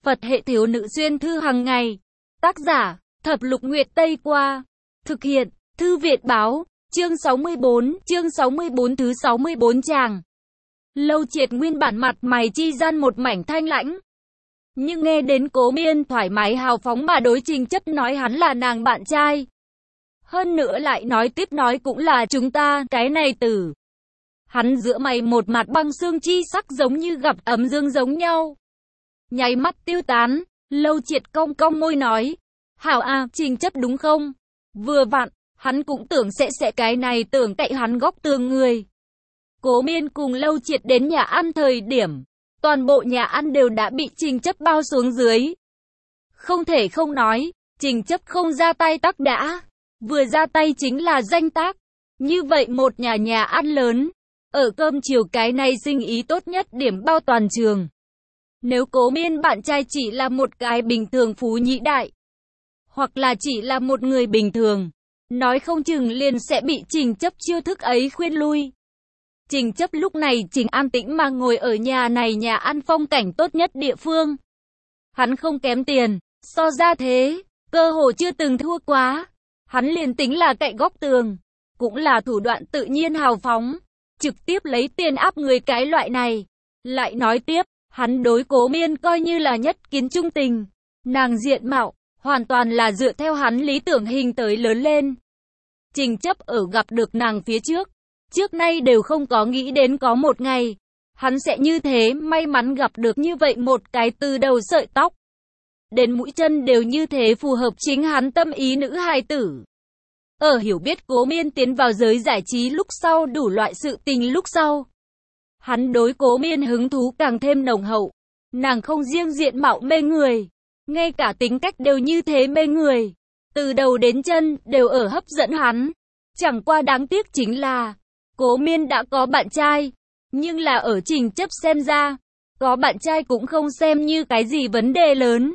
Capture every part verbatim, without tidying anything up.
Phật hệ thiếu nữ xuyên thư hàng ngày. Tác giả, Thập Lục Nguyệt Tây Qua. Thực hiện, Thư Viện Báo. Chương sáu mươi bốn, chương sáu mươi bốn thứ sáu mươi bốn tràng. Lâu Triệt nguyên bản mặt mày chi gian một mảnh thanh lãnh. Nhưng nghe đến Cố Miên thoải mái hào phóng mà đối Trình Chấp nói hắn là nàng bạn trai. Hơn nữa lại nói tiếp nói cũng là chúng ta, cái này từ. Hắn giữa mày một mặt băng xương chi sắc giống như gặp ấm dương giống nhau. Nháy mắt tiêu tán, Lâu Triệt cong cong môi nói. Hảo à, Trình Chấp đúng không? Vừa vặn, hắn cũng tưởng sẽ sẽ cái này tưởng cậy hắn góc tường người. Cố Miên cùng Lâu Triệt đến nhà ăn thời điểm. Toàn bộ nhà ăn đều đã bị Trình Chấp bao xuống dưới. Không thể không nói, Trình Chấp không ra tay tắc đã. Vừa ra tay chính là danh tác. Như vậy một nhà nhà ăn lớn. Ở cơm chiều cái này sinh ý tốt nhất điểm bao toàn trường. Nếu Cố Miên bạn trai chỉ là một cái bình thường phú nhị đại. Hoặc là chỉ là một người bình thường. Nói không chừng liền sẽ bị Trình Chấp chiêu thức ấy khuyên lui. Trình Chấp lúc này chính an tĩnh mà ngồi ở nhà này nhà ăn phong cảnh tốt nhất địa phương. Hắn không kém tiền, so ra thế, cơ hồ chưa từng thua quá. Hắn liền tính là cậy góc tường, cũng là thủ đoạn tự nhiên hào phóng, trực tiếp lấy tiền áp người cái loại này. Lại nói tiếp, hắn đối Cố Miên coi như là nhất kiến trung tình. Nàng diện mạo, hoàn toàn là dựa theo hắn lý tưởng hình tới lớn lên. Trình Chấp ở gặp được nàng phía trước. Trước nay đều không có nghĩ đến có một ngày, hắn sẽ như thế may mắn gặp được như vậy một cái từ đầu sợi tóc. Đến mũi chân đều như thế phù hợp chính hắn tâm ý nữ hài tử. Ở hiểu biết Cố Miên tiến vào giới giải trí lúc sau đủ loại sự tình lúc sau. Hắn đối Cố Miên hứng thú càng thêm nồng hậu. Nàng không riêng diện mạo mê người, ngay cả tính cách đều như thế mê người. Từ đầu đến chân đều ở hấp dẫn hắn. Chẳng qua đáng tiếc chính là Cố Miên đã có bạn trai, nhưng là ở Trình Chấp xem ra, có bạn trai cũng không xem như cái gì vấn đề lớn.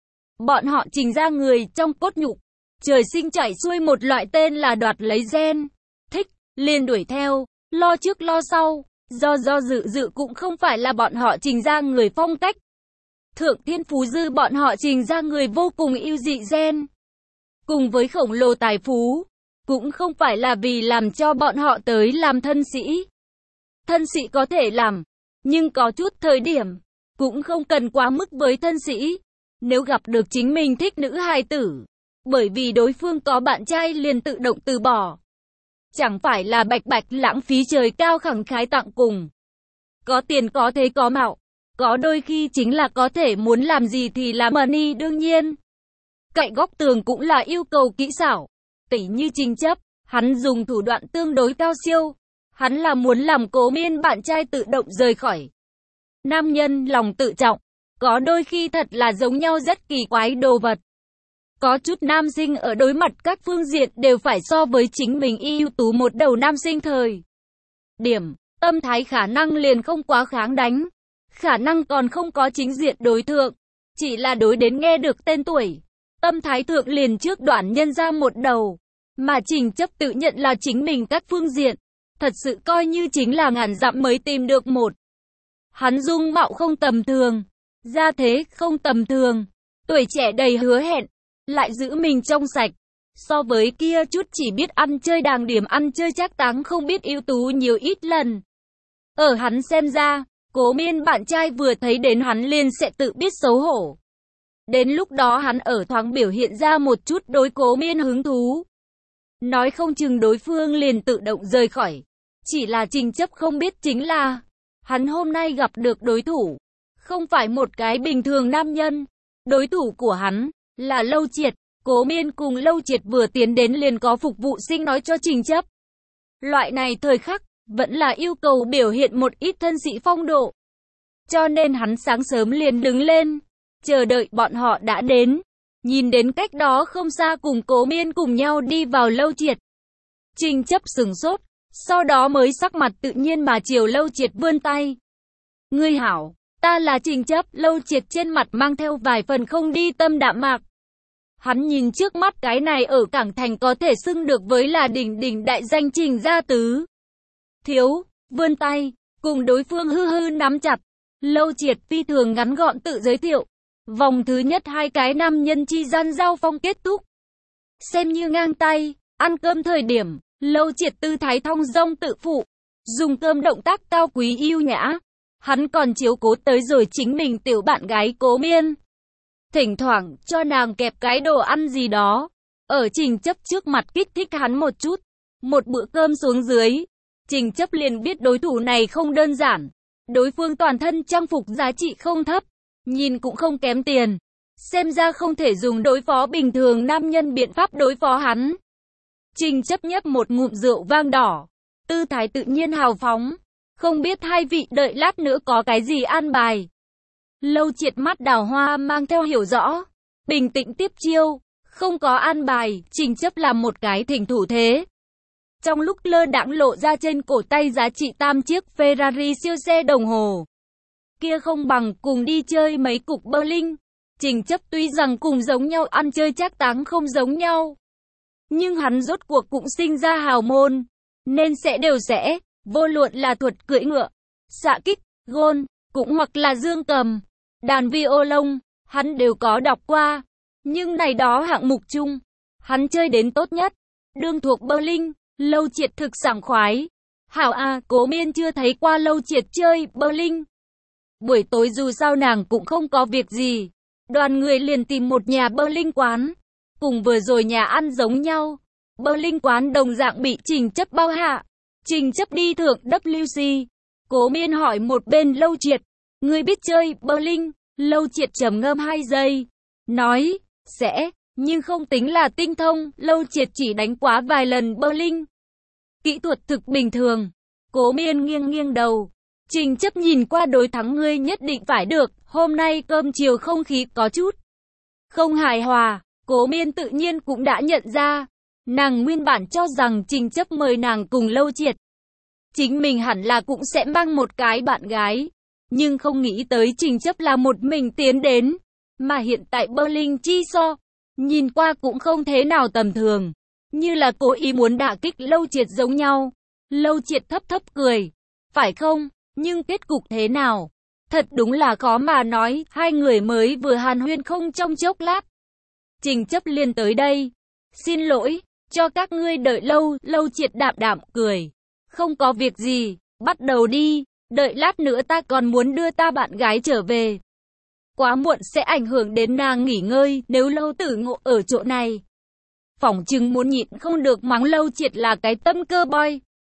Bọn họ Trình ra người trong cốt nhục, trời sinh chảy xuôi một loại tên là đoạt lấy gen. Thích, liền đuổi theo, lo trước lo sau, do do dự dự cũng không phải là bọn họ Trình ra người phong cách. Thượng Thiên Phú Dư bọn họ Trình ra người vô cùng yêu dị gen. Cùng với khổng lồ tài phú. Cũng không phải là vì làm cho bọn họ tới làm thân sĩ. Thân sĩ có thể làm, nhưng có chút thời điểm, cũng không cần quá mức với thân sĩ. Nếu gặp được chính mình thích nữ hài tử, bởi vì đối phương có bạn trai liền tự động từ bỏ. Chẳng phải là bạch bạch lãng phí trời cao khẳng khái tặng cùng. Có tiền có thế có mạo, có đôi khi chính là có thể muốn làm gì thì làm money đương nhiên. Cậy góc tường cũng là yêu cầu kỹ xảo. Tỉ như Trình Chấp, hắn dùng thủ đoạn tương đối cao siêu. Hắn là muốn làm Cố Miên bạn trai tự động rời khỏi. Nam nhân lòng tự trọng, có đôi khi thật là giống nhau rất kỳ quái đồ vật. Có chút nam sinh ở đối mặt các phương diện đều phải so với chính mình ưu tú một đầu nam sinh thời điểm, tâm thái khả năng liền không quá kháng đánh. Khả năng còn không có chính diện đối thượng, chỉ là đối đến nghe được tên tuổi. Tâm thái thượng liền trước đoạn nhân ra một đầu, mà Trình Chấp tự nhận là chính mình các phương diện, thật sự coi như chính là ngàn dặm mới tìm được một. Hắn dung mạo không tầm thường, gia thế không tầm thường, tuổi trẻ đầy hứa hẹn, lại giữ mình trong sạch, so với kia chút chỉ biết ăn chơi đàng điểm ăn chơi trác táng không biết ưu tú nhiều ít lần. Ở hắn xem ra, Cố Miên bạn trai vừa thấy đến hắn liền sẽ tự biết xấu hổ. Đến lúc đó hắn ở thoáng biểu hiện ra một chút đối Cố Miên hứng thú. Nói không chừng đối phương liền tự động rời khỏi. Chỉ là Trình Chấp không biết chính là, hắn hôm nay gặp được đối thủ. Không phải một cái bình thường nam nhân. Đối thủ của hắn, là Lâu Triệt. Cố Miên cùng Lâu Triệt vừa tiến đến liền có phục vụ sinh nói cho Trình Chấp. Loại này thời khắc, vẫn là yêu cầu biểu hiện một ít thân sĩ phong độ. Cho nên hắn sáng sớm liền đứng lên. Chờ đợi bọn họ đã đến, nhìn đến cách đó không xa cùng Cố Miên cùng nhau đi vào Lâu Triệt. Trình Chấp sừng sốt, sau đó mới sắc mặt tự nhiên mà chiều Lâu Triệt vươn tay. Ngươi hảo, ta là Trình Chấp. Lâu Triệt trên mặt mang theo vài phần không đi tâm đạm mạc. Hắn nhìn trước mắt cái này ở Cảng Thành có thể xưng được với là đỉnh đỉnh đại danh Trình gia tứ thiếu, vươn tay, cùng đối phương hư hư nắm chặt. Lâu Triệt phi thường ngắn gọn tự giới thiệu. Vòng thứ nhất hai cái nam nhân chi gian giao phong kết thúc. Xem như ngang tay, ăn cơm thời điểm, Lâu Triệt tư thái thong dong tự phụ, dùng cơm động tác cao quý yêu nhã. Hắn còn chiếu cố tới rồi chính mình tiểu bạn gái Cố Miên. Thỉnh thoảng cho nàng kẹp cái đồ ăn gì đó. Ở Trình Chấp trước mặt kích thích hắn một chút. Một bữa cơm xuống dưới, Trình Chấp liền biết đối thủ này không đơn giản. Đối phương toàn thân trang phục giá trị không thấp, nhìn cũng không kém tiền. Xem ra không thể dùng đối phó bình thường nam nhân biện pháp đối phó hắn. Trình Chấp nhấp một ngụm rượu vang đỏ, tư thái tự nhiên hào phóng. Không biết hai vị đợi lát nữa có cái gì an bài. Lâu Triệt mắt đào hoa mang theo hiểu rõ, bình tĩnh tiếp chiêu, không có an bài. Trình Chấp làm một cái thỉnh thủ thế. Trong lúc lơ đãng lộ ra trên cổ tay giá trị tam chiếc Ferrari siêu xe đồng hồ. Kia không bằng cùng đi chơi mấy cục bowling. Trình Chấp tuy rằng cùng giống nhau ăn chơi trác táng không giống nhau, nhưng hắn rốt cuộc cũng sinh ra hào môn, nên sẽ đều sẽ, vô luận là thuật cưỡi ngựa, xạ kích, gôn, cũng hoặc là dương cầm, đàn violon, hắn đều có đọc qua. Nhưng này đó hạng mục chung, hắn chơi đến tốt nhất, đương thuộc bowling. Lâu Triệt thực sảng khoái. Hảo à, Cố Miên chưa thấy qua Lâu Triệt chơi bowling. Buổi tối dù sao nàng cũng không có việc gì, đoàn người liền tìm một nhà bowling quán, cùng vừa rồi nhà ăn giống nhau. Bowling quán đồng dạng bị Trình Chấp bao hạ. Trình Chấp đi thượng W C. Cố Miên hỏi một bên Lâu Triệt, ngươi biết chơi bowling? Lâu Triệt trầm ngâm hai giây, nói, sẽ, nhưng không tính là tinh thông. Lâu Triệt chỉ đánh quá vài lần bowling, kỹ thuật thực bình thường. Cố Miên nghiêng nghiêng đầu. Trình Chấp nhìn qua đối thắng ngươi nhất định phải được. Hôm nay cơm chiều không khí có chút không hài hòa. Cố Miên tự nhiên cũng đã nhận ra. Nàng nguyên bản cho rằng Trình Chấp mời nàng cùng Lâu Triệt, chính mình hẳn là cũng sẽ mang một cái bạn gái. Nhưng không nghĩ tới Trình Chấp là một mình tiến đến. Mà hiện tại bowling chi so, nhìn qua cũng không thế nào tầm thường, như là cố ý muốn đả kích Lâu Triệt giống nhau. Lâu Triệt thấp thấp cười, phải không? Nhưng kết cục thế nào? Thật đúng là khó mà nói. Hai người mới vừa hàn huyên không trong chốc lát, Trình Chấp liền tới đây. Xin lỗi, cho các ngươi đợi lâu. Lâu Triệt đạm đạm cười, không có việc gì, bắt đầu đi. Đợi lát nữa ta còn muốn đưa ta bạn gái trở về. Quá muộn sẽ ảnh hưởng đến nàng nghỉ ngơi. Nếu Lâu Tử Ngộ ở chỗ này, phỏng chừng muốn nhịn không được mắng Lâu Triệt là cái tâm cơ boy.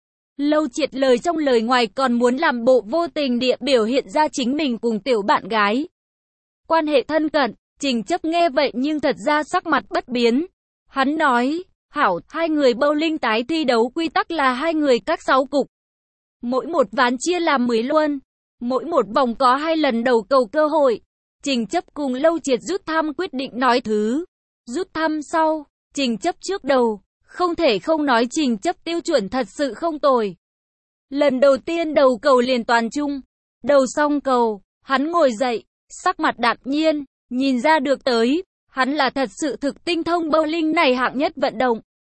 Lâu Triệt lời trong lời ngoài còn muốn làm bộ vô tình địa biểu hiện ra chính mình cùng tiểu bạn gái quan hệ thân cận. Trình Chấp nghe vậy nhưng thật ra sắc mặt bất biến. Hắn nói, hảo, hai người bowling tái thi đấu quy tắc là hai người các sáu cục. Mỗi một ván chia làm mười luân. Mỗi một vòng có hai lần đầu cầu cơ hội. Trình Chấp cùng Lâu Triệt rút thăm quyết định nói thứ. Rút thăm sau, Trình Chấp trước đầu. Không thể không nói Trình Chấp tiêu chuẩn thật sự không tồi. Lần đầu tiên đầu cầu liền toàn trung. Đầu xong cầu, hắn ngồi dậy, sắc mặt đạm nhiên, nhìn ra được tới, hắn là thật sự thực tinh thông bowling này hạng nhất vận động.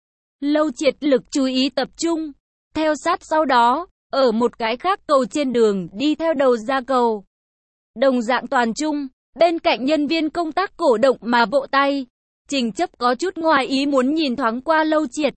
Lâu Triệt lực chú ý tập trung, theo sát sau đó, ở một cái khác cầu trên đường đi theo đầu ra cầu. Đồng dạng toàn trung, bên cạnh nhân viên công tác cổ động mà vỗ tay. Trình Chấp có chút ngoài ý muốn nhìn thoáng qua Lâu Triệt.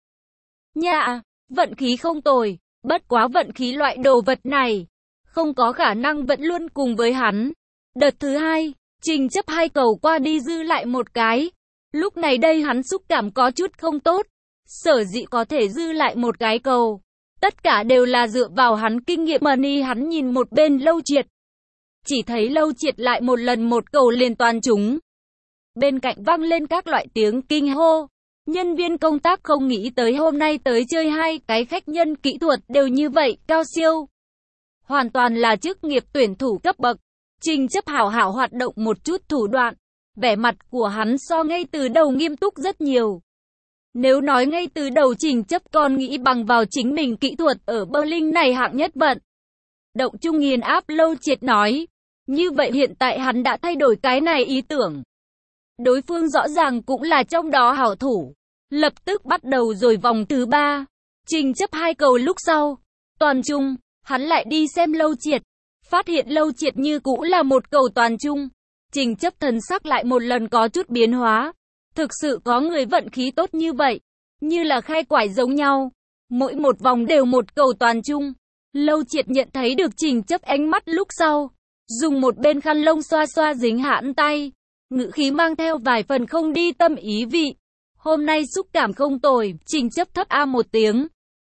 Nhạ, vận khí không tồi, bất quá vận khí loại đồ vật này, không có khả năng vẫn luôn cùng với hắn. Đợt thứ hai, Trình Chấp hai cầu qua đi dư lại một cái. Lúc này đây hắn xúc cảm có chút không tốt. Sở dĩ có thể dư lại một cái cầu, tất cả đều là dựa vào hắn kinh nghiệm money. Hắn nhìn một bên Lâu Triệt, chỉ thấy Lâu Triệt lại một lần một cầu liền toàn trúng. Bên cạnh vang lên các loại tiếng kinh hô. Nhân viên công tác không nghĩ tới hôm nay tới chơi hai cái khách nhân kỹ thuật đều như vậy, cao siêu. Hoàn toàn là chức nghiệp tuyển thủ cấp bậc. Trình Chấp hảo hảo hoạt động một chút thủ đoạn. Vẻ mặt của hắn so ngay từ đầu nghiêm túc rất nhiều. Nếu nói ngay từ đầu Trình Chấp còn nghĩ bằng vào chính mình kỹ thuật ở bowling này hạng nhất vận động chung nghiền áp, Lâu Triệt nói. Như vậy hiện tại hắn đã thay đổi cái này ý tưởng. Đối phương rõ ràng cũng là trong đó hảo thủ. Lập tức bắt đầu rồi vòng thứ ba. Trình Chấp hai cầu lúc sau, toàn trung, hắn lại đi xem Lâu Triệt. Phát hiện Lâu Triệt như cũ là một cầu toàn trung. Trình Chấp thần sắc lại một lần có chút biến hóa. Thực sự có người vận khí tốt như vậy, như là khai quải giống nhau. Mỗi một vòng đều một cầu toàn chung. Lâu Triệt nhận thấy được Trình Chấp ánh mắt lúc sau, dùng một bên khăn lông xoa xoa dính hãn tay, ngữ khí mang theo vài phần không đi tâm ý vị. Hôm nay xúc cảm không tồi, Trình Chấp thấp a một tiếng.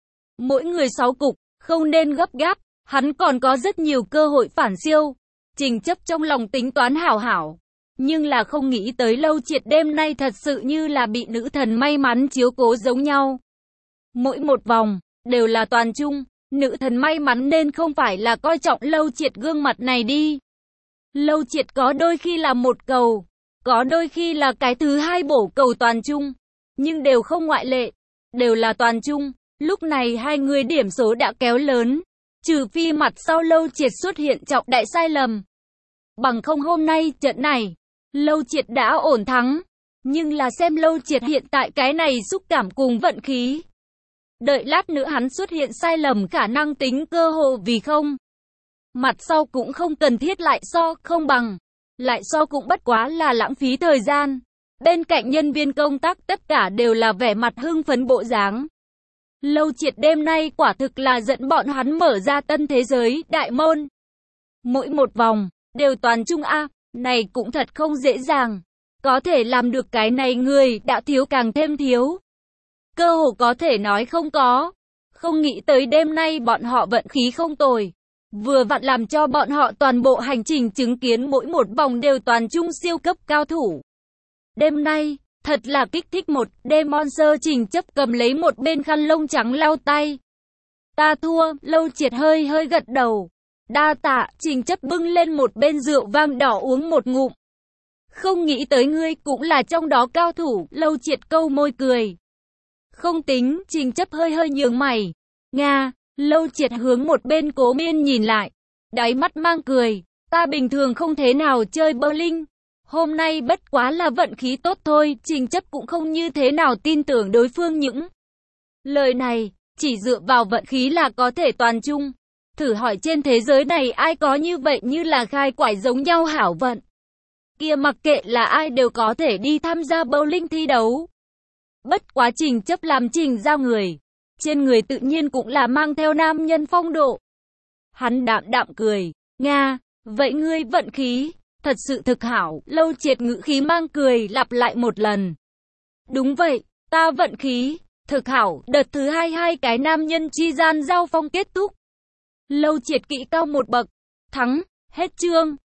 Mỗi người sáu cục, không nên gấp gáp, hắn còn có rất nhiều cơ hội phản siêu. Trình Chấp trong lòng tính toán hảo hảo, nhưng là không nghĩ tới Lâu Triệt đêm nay thật sự như là bị nữ thần may mắn chiếu cố giống nhau. Mỗi một vòng, đều là toàn chung, nữ thần may mắn nên không phải là coi trọng Lâu Triệt gương mặt này đi. Lâu Triệt có đôi khi là một cầu, có đôi khi là cái thứ hai bổ cầu toàn chung, nhưng đều không ngoại lệ, đều là toàn chung. Lúc này hai người điểm số đã kéo lớn, trừ phi mặt sau Lâu Triệt xuất hiện trọng đại sai lầm. Bằng không hôm nay trận này, Lâu Triệt đã ổn thắng, nhưng là xem Lâu Triệt hiện tại cái này xúc cảm cùng vận khí. Đợi lát nữa hắn xuất hiện sai lầm khả năng tính cơ hồ vì không. Mặt sau cũng không cần thiết lại so, không bằng. Lại so cũng bất quá là lãng phí thời gian. Bên cạnh nhân viên công tác tất cả đều là vẻ mặt hưng phấn bộ dáng. Lâu Triệt đêm nay quả thực là dẫn bọn hắn mở ra tân thế giới, đại môn. Mỗi một vòng, đều toàn chung A, này cũng thật không dễ dàng. Có thể làm được cái này người đã thiếu càng thêm thiếu. Cơ hồ có thể nói không có. Không nghĩ tới đêm nay bọn họ vận khí không tồi. Vừa vặn làm cho bọn họ toàn bộ hành trình chứng kiến mỗi một vòng đều toàn chung siêu cấp cao thủ. Đêm nay, thật là kích thích một Demon Sơ. Trình Chấp cầm lấy một bên khăn lông trắng lau tay. Ta thua, Lâu Triệt hơi hơi gật đầu. Đa tạ, Trình Chấp bưng lên một bên rượu vang đỏ uống một ngụm. Không nghĩ tới ngươi cũng là trong đó cao thủ, Lâu Triệt câu môi cười. Không tính, Trình Chấp hơi hơi nhướng mày. Nga, Lâu Triệt hướng một bên Cố Miên nhìn lại. Đáy mắt mang cười. Ta bình thường không thế nào chơi bowling. Hôm nay bất quá là vận khí tốt thôi. Trình Chấp cũng không như thế nào tin tưởng đối phương những lời này. Chỉ dựa vào vận khí là có thể toàn chung. Thử hỏi trên thế giới này ai có như vậy như là khai quải giống nhau hảo vận. Kia mặc kệ là ai đều có thể đi tham gia bowling thi đấu. Bất quá Trình Chấp làm Trình giao người. Trên người tự nhiên cũng là mang theo nam nhân phong độ. Hắn đạm đạm cười. Nga, vậy ngươi vận khí, thật sự thực hảo. Lâu Triệt ngữ khí mang cười lặp lại một lần. Đúng vậy, ta vận khí, thực hảo. Đợt thứ hai hai cái nam nhân chi gian giao phong kết thúc. Lâu Triệt kỹ cao một bậc. Thắng, hết chương.